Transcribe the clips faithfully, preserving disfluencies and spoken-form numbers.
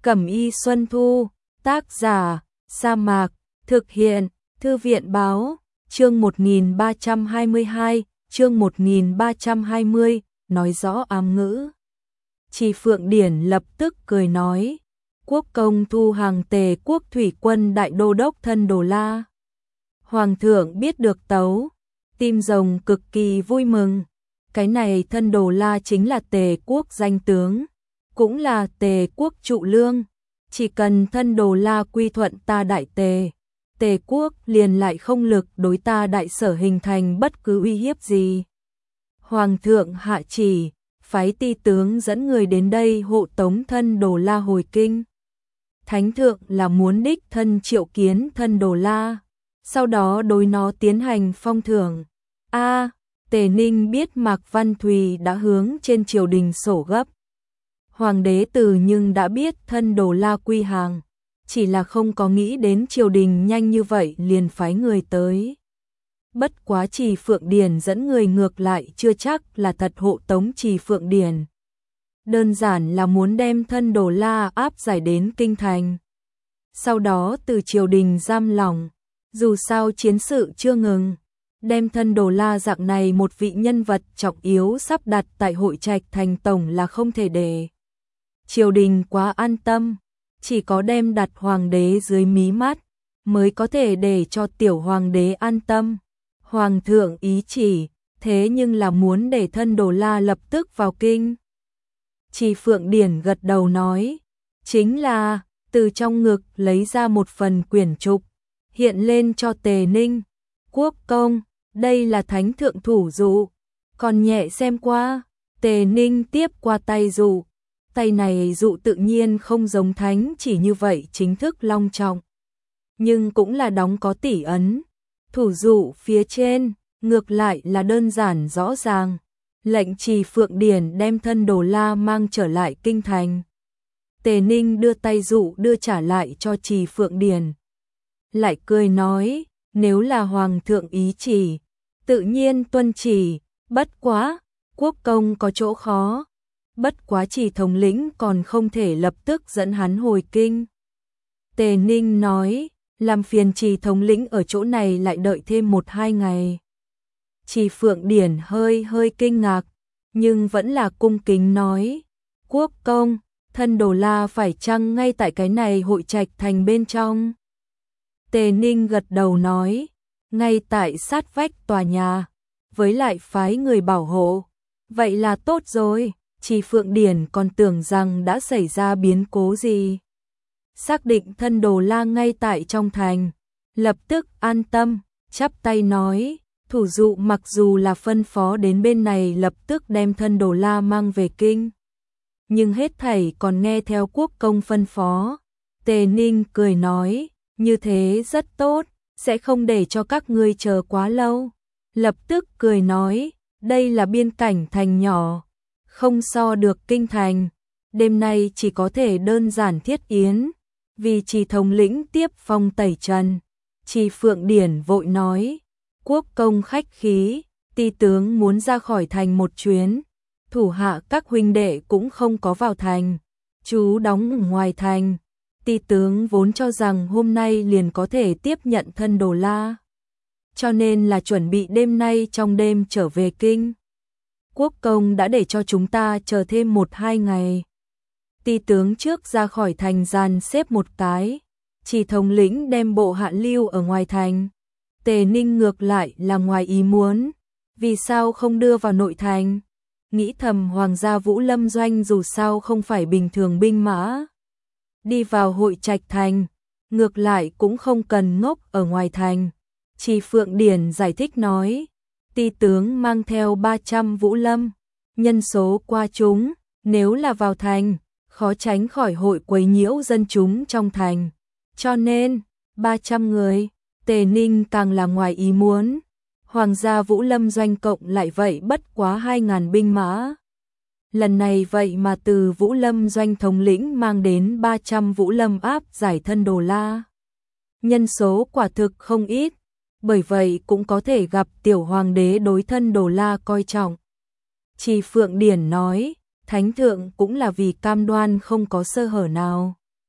Cẩm y Xuân Thu, tác giả, Sa Mạc, thực hiện, Thư viện báo, chương một nghìn ba trăm hai mươi hai, chương một nghìn ba trăm hai mươi, nói rõ ám ngữ. Trì Phượng Điển lập tức cười nói, quốc công thu hàng Tề quốc thủy quân đại đô đốc thân Đồ La. Hoàng thượng biết được tấu, tim rồng cực kỳ vui mừng. Cái này thân Đồ La chính là Tề quốc danh tướng, cũng là Tề quốc trụ lương. Chỉ cần thân Đồ La quy thuận ta đại Tề, Tề quốc liền lại không lực đối ta đại sở hình thành bất cứ uy hiếp gì. Hoàng thượng hạ chỉ, phái ti tướng dẫn người đến đây hộ tống thân Đồ La hồi kinh. Thánh thượng là muốn đích thân triệu kiến thân Đồ La, sau đó đối nó tiến hành phong thưởng. A, Tề Ninh biết Mạc Văn Thùy đã hướng trên triều đình sổ gấp. Hoàng đế từ nhưng đã biết thân Đồ La quy hàng, chỉ là không có nghĩ đến triều đình nhanh như vậy liền phái người tới. Bất quá Trì Phượng Điển dẫn người ngược lại chưa chắc là thật hộ tống Trì Phượng Điển. Đơn giản là muốn đem thân Đồ La áp giải đến kinh thành. Sau đó từ triều đình giam lỏng, dù sao chiến sự chưa ngừng, đem thân Đồ La dạng này một vị nhân vật trọng yếu sắp đặt tại hội trạch thành tổng là không thể để triều đình quá an tâm, chỉ có đem đặt hoàng đế dưới mí mắt mới có thể để cho tiểu hoàng đế an tâm. Hoàng thượng ý chỉ, thế nhưng là muốn để thân Đồ La lập tức vào kinh. Trì Phượng Điển gật đầu nói, chính là, từ trong ngực lấy ra một phần quyển trục, hiện lên cho Tề Ninh. Quốc công, đây là thánh thượng thủ dụ, còn nhẹ xem qua. Tề Ninh tiếp qua tay dụ, tay này dụ tự nhiên không giống thánh chỉ như vậy chính thức long trọng, nhưng cũng là đóng có tỷ ấn. Thủ dụ phía trên, ngược lại là đơn giản rõ ràng, lệnh Trì Phượng Điển đem thân Đồ La mang trở lại kinh thành. Tề Ninh đưa tay dụ đưa trả lại cho Trì Phượng Điển, lại cười nói, nếu là hoàng thượng ý chỉ, tự nhiên tuân chỉ, bất quá, quốc công có chỗ khó, bất quá Trì thống lĩnh còn không thể lập tức dẫn hắn hồi kinh. Tề Ninh nói, làm phiền Trì thống lĩnh ở chỗ này lại đợi thêm một hai ngày. Trì Phượng Điển hơi hơi kinh ngạc, nhưng vẫn là cung kính nói, quốc công, thân Đồ La phải chăng ngay tại cái này hội trạch thành bên trong? Tề Ninh gật đầu nói, ngay tại sát vách tòa nhà, với lại phái người bảo hộ. Vậy là tốt rồi. Trì Phượng Điển còn tưởng rằng đã xảy ra biến cố gì. Xác định thân Đồ La ngay tại trong thành, lập tức an tâm, chắp tay nói, thủ dụ mặc dù là phân phó đến bên này lập tức đem thân Đồ La mang về kinh, nhưng hết thảy còn nghe theo quốc công phân phó. Tề Ninh cười nói, như thế rất tốt, sẽ không để cho các ngươi chờ quá lâu. Lập tức cười nói, đây là biên cảnh thành nhỏ, không so được kinh thành, đêm nay chỉ có thể đơn giản thiết yến, vì Trì thống lĩnh tiếp phong tẩy trần. Trì Phượng Điển vội nói, quốc công khách khí, ti tướng muốn ra khỏi thành một chuyến, thủ hạ các huynh đệ cũng không có vào thành, chú đóng ở ngoài thành. Ti tướng vốn cho rằng hôm nay liền có thể tiếp nhận thân Đồ La, cho nên là chuẩn bị đêm nay trong đêm trở về kinh. Quốc công đã để cho chúng ta chờ thêm một hai ngày. Ti tướng trước ra khỏi thành dàn xếp một cái, Trì thống lĩnh đem bộ hạ lưu ở ngoài thành. Tề Ninh ngược lại là ngoài ý muốn, vì sao không đưa vào nội thành? Nghĩ thầm hoàng gia Vũ Lâm doanh dù sao không phải bình thường binh mã, đi vào hội trạch thành, ngược lại cũng không cần ngốc ở ngoài thành. Trì Phượng Điển giải thích nói, ti tướng mang theo ba trăm Vũ Lâm, nhân số qua chúng, nếu là vào thành, khó tránh khỏi hội quấy nhiễu dân chúng trong thành, cho nên ba trăm người. Tề Ninh càng là ngoài ý muốn, hoàng gia Vũ Lâm doanh cộng lại vậy bất quá hai ngàn binh mã. Lần này vậy mà từ Vũ Lâm doanh thống lĩnh mang đến ba trăm Vũ Lâm áp giải thân Đồ La. Nhân số quả thực không ít, bởi vậy cũng có thể gặp tiểu hoàng đế đối thân Đồ La coi trọng. Trì Phượng Điển nói, thánh thượng cũng là vì cam đoan không có sơ hở nào,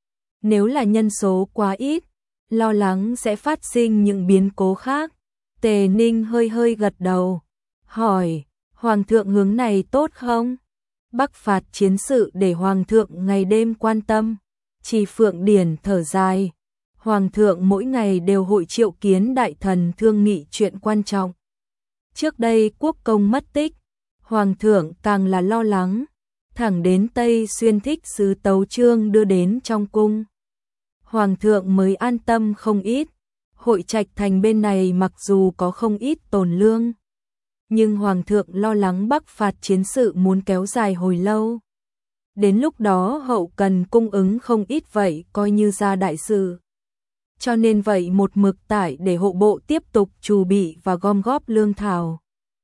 Nếu là nhân số quá ít, lo lắng sẽ phát sinh những biến cố khác. Tề Ninh hơi hơi gật đầu, hỏi, Hoàng thượng hướng này tốt không? Bắc phạt chiến sự để Hoàng thượng ngày đêm quan tâm. Chỉ Phượng Điển thở dài, Hoàng thượng mỗi ngày đều hội triệu kiến đại thần thương nghị chuyện quan trọng. Trước đây quốc công mất tích, Hoàng thượng càng là lo lắng, thẳng đến Tây Xuyên thích sứ Tấu Chương đưa đến trong cung. Hoàng thượng mới an tâm không ít. Hội Trạch Thành bên này mặc dù có không ít tồn lương, nhưng Hoàng thượng lo lắng Bắc phạt chiến sự muốn kéo dài hồi lâu. Đến lúc đó hậu cần cung ứng không ít vậy coi như ra đại sự. Cho nên vậy một mực tải để hộ bộ tiếp tục chuẩn bị và gom góp lương thảo.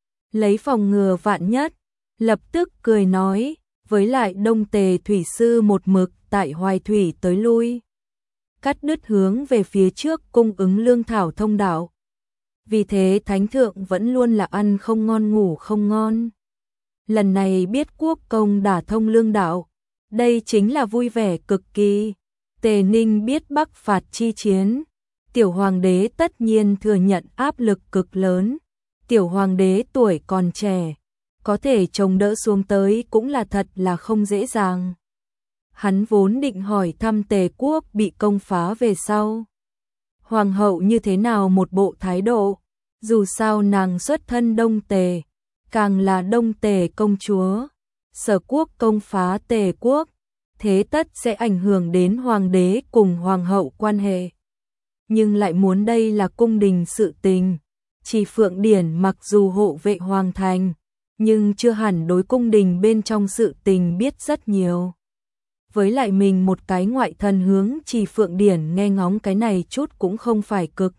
Lấy phòng ngừa vạn nhất, lập tức cười nói, với lại Đông Tề thủy sư một mực tại Hoài Thủy tới lui, cắt đứt hướng về phía trước cung ứng lương thảo thông đạo. Vì thế Thánh Thượng vẫn luôn là ăn không ngon ngủ không ngon. Lần này biết quốc công đả thông lương đạo, đây chính là vui vẻ cực kỳ. Tề Ninh biết Bắc phạt chi chiến, tiểu hoàng đế tất nhiên thừa nhận áp lực cực lớn. Tiểu hoàng đế tuổi còn trẻ, có thể chống đỡ xuống tới cũng là thật là không dễ dàng. Hắn vốn định hỏi thăm Tề quốc bị công phá về sau, Hoàng hậu như thế nào một bộ thái độ, dù sao nàng xuất thân Đông Tề, càng là Đông Tề công chúa. Sở quốc công phá Tề quốc, thế tất sẽ ảnh hưởng đến hoàng đế cùng hoàng hậu quan hệ. Nhưng lại muốn đây là cung đình sự tình. Chỉ Phượng Điển mặc dù hộ vệ hoàng thành, nhưng chưa hẳn đối cung đình bên trong sự tình biết rất nhiều. Với lại mình một cái ngoại thần hướng Chỉ Phượng Điển nghe ngóng cái này chút cũng không phải cực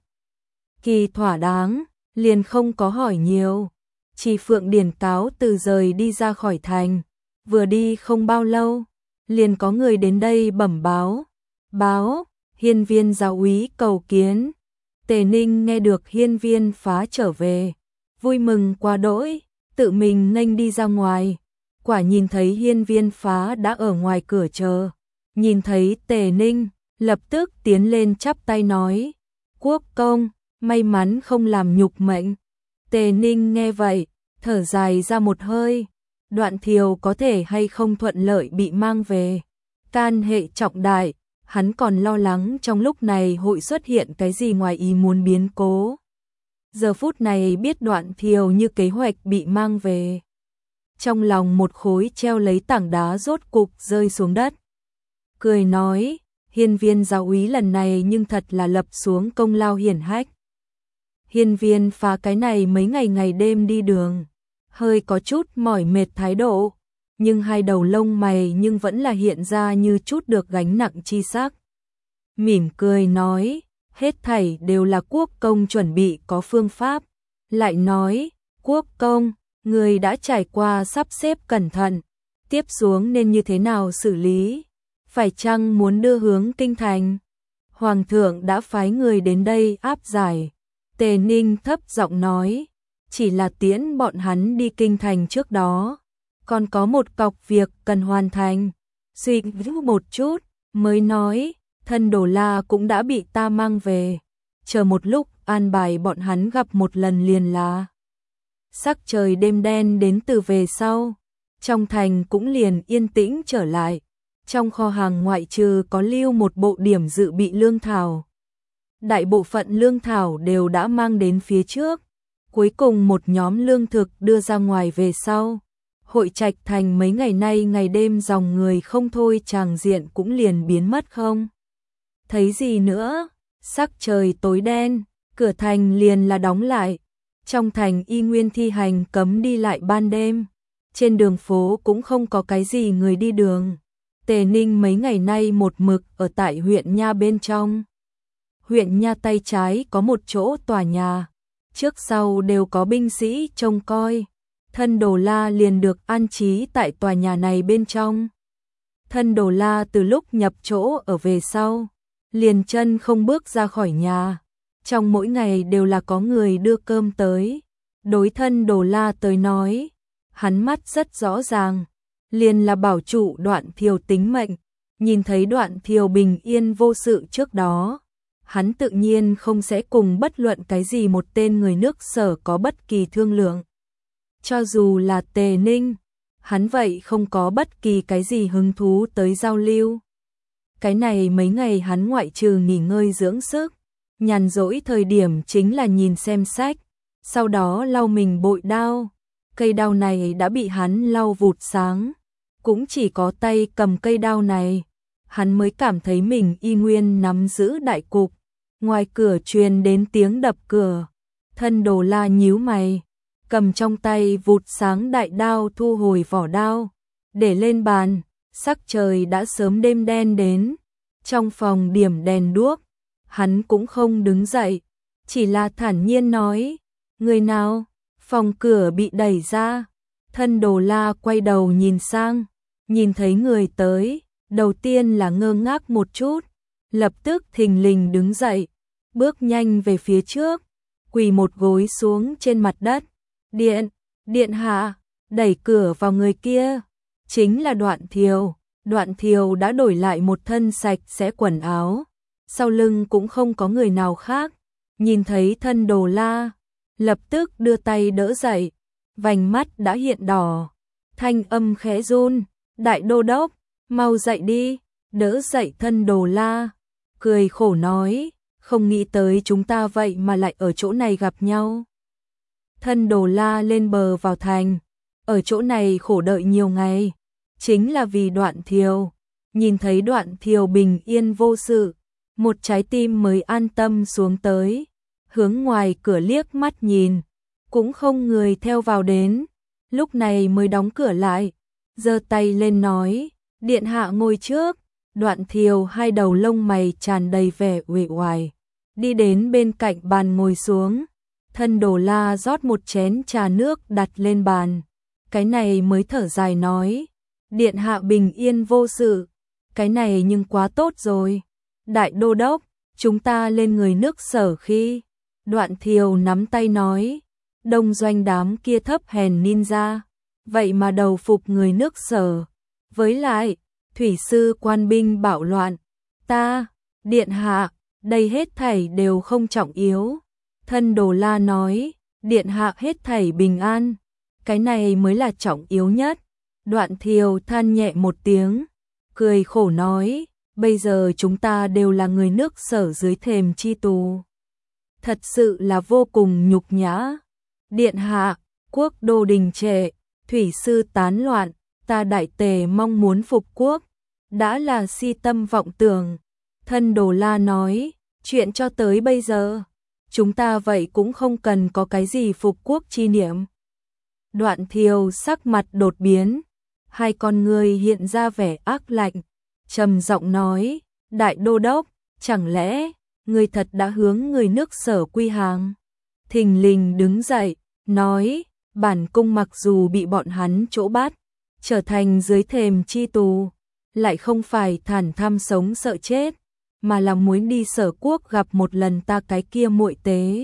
kỳ thỏa đáng, liền không có hỏi nhiều. Chỉ Phượng Điển cáo từ rời đi ra khỏi thành, vừa đi không bao lâu, liền có người đến đây bẩm báo. Báo, hiên viên giáo úy cầu kiến. Tề Ninh nghe được hiên viên phá trở về, vui mừng quá đỗi, tự mình nghênh đi ra ngoài. Quả nhìn thấy hiên viên phá đã ở ngoài cửa chờ, nhìn thấy Tề Ninh, lập tức tiến lên chắp tay nói, quốc công, may mắn không làm nhục mệnh. Tề Ninh nghe vậy, thở dài ra một hơi, Đoạn Thiều có thể hay không thuận lợi bị mang về, can hệ trọng đại, hắn còn lo lắng trong lúc này hội xuất hiện cái gì ngoài ý muốn biến cố. Giờ phút này biết Đoạn Thiều như kế hoạch bị mang về, trong lòng một khối treo lấy tảng đá rốt cục rơi xuống đất. Cười nói, hiên viên giáo úy lần này nhưng thật là lập xuống công lao hiển hách. Hiên viên phá cái này mấy ngày ngày đêm đi đường, hơi có chút mỏi mệt thái độ, nhưng hai đầu lông mày nhưng vẫn là hiện ra như chút được gánh nặng chi sắc. Mỉm cười nói, hết thảy đều là quốc công chuẩn bị có phương pháp. Lại nói, quốc công, người đã trải qua sắp xếp cẩn thận, tiếp xuống nên như thế nào xử lý? Phải chăng muốn đưa hướng kinh thành? Hoàng thượng đã phái người đến đây áp giải. Tề Ninh thấp giọng nói, chỉ là tiễn bọn hắn đi kinh thành trước đó, còn có một cọc việc cần hoàn thành. Suy nghĩ một chút, mới nói, thân Đồ La cũng đã bị ta mang về, chờ một lúc an bài bọn hắn gặp một lần liền là. Sắc trời đêm đen đến từ về sau, trong thành cũng liền yên tĩnh trở lại, trong kho hàng ngoại trừ có lưu một bộ điểm dự bị lương thảo. Đại bộ phận lương thảo đều đã mang đến phía trước, cuối cùng một nhóm lương thực đưa ra ngoài về sau. Hội Trạch Thành mấy ngày nay ngày đêm dòng người không thôi, tràng diện cũng liền biến mất không thấy gì nữa. Sắc trời tối đen, cửa thành liền là đóng lại. Trong thành y nguyên thi hành cấm đi lại ban đêm, trên đường phố cũng không có cái gì người đi đường. Tề Ninh mấy ngày nay một mực ở tại huyện Nha bên trong. Huyện Nha tay trái có một chỗ tòa nhà, trước sau đều có binh sĩ trông coi. Thân Đồ La liền được an trí tại tòa nhà này bên trong. Thân Đồ La từ lúc nhập chỗ ở về sau, liền chân không bước ra khỏi nhà. Trong mỗi ngày đều là có người đưa cơm tới. Đối thân Đồ La tới nói, hắn mắt rất rõ ràng, liền là bảo trụ Đoạn Thiều tính mệnh. nhìn thấy Đoạn Thiều bình yên vô sự trước đó, hắn tự nhiên không sẽ cùng bất luận cái gì một tên người nước Sở có bất kỳ thương lượng. Cho dù là Tề Ninh, hắn vậy không có bất kỳ cái gì hứng thú tới giao lưu. Cái này mấy ngày hắn ngoại trừ nghỉ ngơi dưỡng sức, nhàn rỗi thời điểm chính là nhìn xem sách, sau đó lau mình bội đao. Cây đao này đã bị hắn lau vụt sáng, cũng chỉ có tay cầm cây đao này, hắn mới cảm thấy mình y nguyên nắm giữ đại cục. Ngoài cửa truyền đến tiếng đập cửa, Thân Đồ La nhíu mày, cầm trong tay vụt sáng đại đao thu hồi vỏ đao, để lên bàn. Sắc trời đã sớm đêm đen đến, trong phòng điểm đèn đuốc, hắn cũng không đứng dậy, chỉ là thản nhiên nói, người nào? Phòng cửa bị đẩy ra, Thân Đồ La quay đầu nhìn sang, nhìn thấy người tới, đầu tiên là ngơ ngác một chút, lập tức thình lình đứng dậy, bước nhanh về phía trước, quỳ một gối xuống trên mặt đất. Điện, điện hạ, đẩy cửa vào người kia, chính là Đoạn Thiều. Đoạn Thiều đã đổi lại một thân sạch sẽ quần áo, sau lưng cũng không có người nào khác, nhìn thấy Thân Đồ La, lập tức đưa tay đỡ dậy, vành mắt đã hiện đỏ, thanh âm khẽ run, đại đô đốc, mau dậy đi, đỡ dậy Thân Đồ La, cười khổ nói, không nghĩ tới chúng ta vậy mà lại ở chỗ này gặp nhau. Thân Đồ La lên bờ vào thành, ở chỗ này khổ đợi nhiều ngày, chính là vì Đoạn Thiều, nhìn thấy Đoạn Thiều bình yên vô sự, một trái tim mới an tâm xuống tới, hướng ngoài cửa liếc mắt nhìn, cũng không người theo vào đến, lúc này mới đóng cửa lại, giơ tay lên nói, điện hạ ngồi trước. Đoạn Thiều hai đầu lông mày tràn đầy vẻ uể oải, đi đến bên cạnh bàn ngồi xuống. Thân Đồ La rót một chén trà nước đặt lên bàn, cái này mới thở dài nói, điện hạ bình yên vô sự, cái này nhưng quá tốt rồi. Đại đô đốc, chúng ta lên người nước Sở khi. Đoạn Thiều nắm tay nói, đông doanh đám kia thấp hèn ninja, vậy mà đầu phục người nước Sở. Với lại, thủy sư quan binh bạo loạn, ta, điện hạ, đây hết thảy đều không trọng yếu. Thân Đồ La nói, điện hạ hết thảy bình an, cái này mới là trọng yếu nhất. Đoạn Thiều than nhẹ một tiếng, cười khổ nói, bây giờ chúng ta đều là người nước Sở dưới thềm chi tù. Thật sự là vô cùng nhục nhã. Điện hạ, quốc đô đình trệ, thủy sư tán loạn, ta Đại Tề mong muốn phục quốc, đã là si tâm vọng tưởng. Thân Đồ La nói, chuyện cho tới bây giờ, chúng ta vậy cũng không cần có cái gì phục quốc chi niệm. Đoạn Thiều sắc mặt đột biến, hai con người hiện ra vẻ ác lạnh, trầm giọng nói, đại đô đốc, chẳng lẽ người thật đã hướng người nước Sở quy hàng? Thình lình đứng dậy, nói, bản cung mặc dù bị bọn hắn chỗ bắt, trở thành dưới thềm chi tù, lại không phải thản tham sống sợ chết, mà là muốn đi Sở quốc gặp một lần ta cái kia muội tế.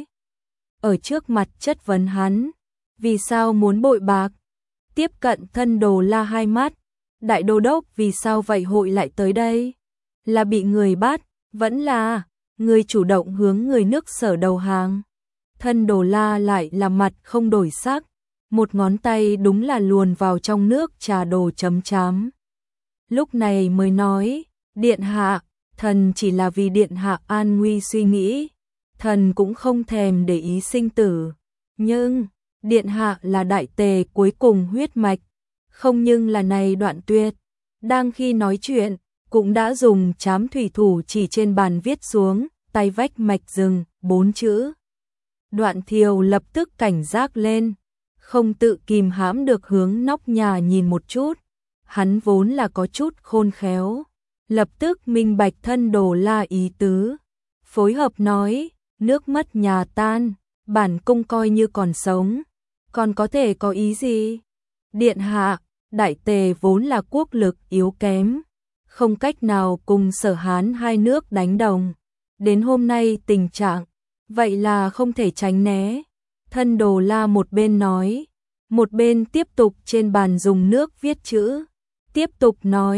Ở trước mặt chất vấn hắn, vì sao muốn bội bạc? Tiếp cận Thân Đồ La hai mắt, đại đô đốc vì sao vậy hội lại tới đây? Là bị người bắt, vẫn là người chủ động hướng người nước Sở đầu hàng? Thân Đồ La lại là mặt không đổi sắc, một ngón tay đúng là luồn vào trong nước trà đồ chấm chám. Lúc này mới nói, điện hạ, thần chỉ là vì điện hạ an nguy suy nghĩ, thần cũng không thèm để ý sinh tử, nhưng điện hạ là Đại Tề cuối cùng huyết mạch, không nhưng là này Đoạn tuyệt. Đang khi nói chuyện, cũng đã dùng chám thủy thủ chỉ trên bàn viết xuống, tay vách mạch rừng, bốn chữ. Đoạn Thiều lập tức cảnh giác lên, không tự kìm hãm được hướng nóc nhà nhìn một chút, hắn vốn là có chút khôn khéo, lập tức minh bạch Thân Đồ La ý tứ, phối hợp nói, nước mất nhà tan, bản cung coi như còn sống, còn có thể có ý gì? Điện hạ, Đại Tề vốn là quốc lực yếu kém, không cách nào cùng Sở Hán hai nước đánh đồng, đến hôm nay tình trạng, vậy là không thể tránh né. Thân Đồ La một bên nói, một bên tiếp tục trên bàn dùng nước viết chữ, tiếp tục nói,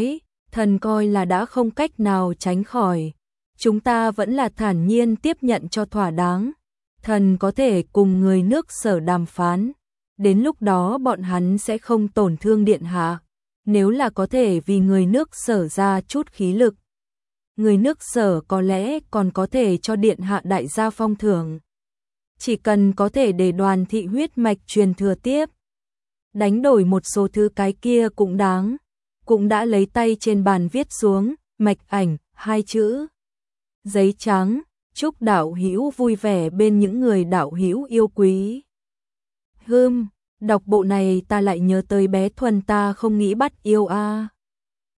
thần coi là đã không cách nào tránh khỏi. Chúng ta vẫn là thản nhiên tiếp nhận cho thỏa đáng. Thần có thể cùng người nước Sở đàm phán. Đến lúc đó bọn hắn sẽ không tổn thương điện hạ. Nếu là có thể vì người nước Sở ra chút khí lực. Người nước Sở có lẽ còn có thể cho điện hạ đại gia phong thưởng. Chỉ cần có thể để Đoàn thị huyết mạch truyền thừa tiếp. Đánh đổi một số thứ cái kia cũng đáng. Cũng đã lấy tay trên bàn viết xuống, mạch ảnh, hai chữ. Giấy trắng, chúc đạo hữu vui vẻ bên những người đạo hữu yêu quý. Hừm, đọc bộ này ta lại nhớ tới bé Thuần ta không nghĩ bắt yêu a.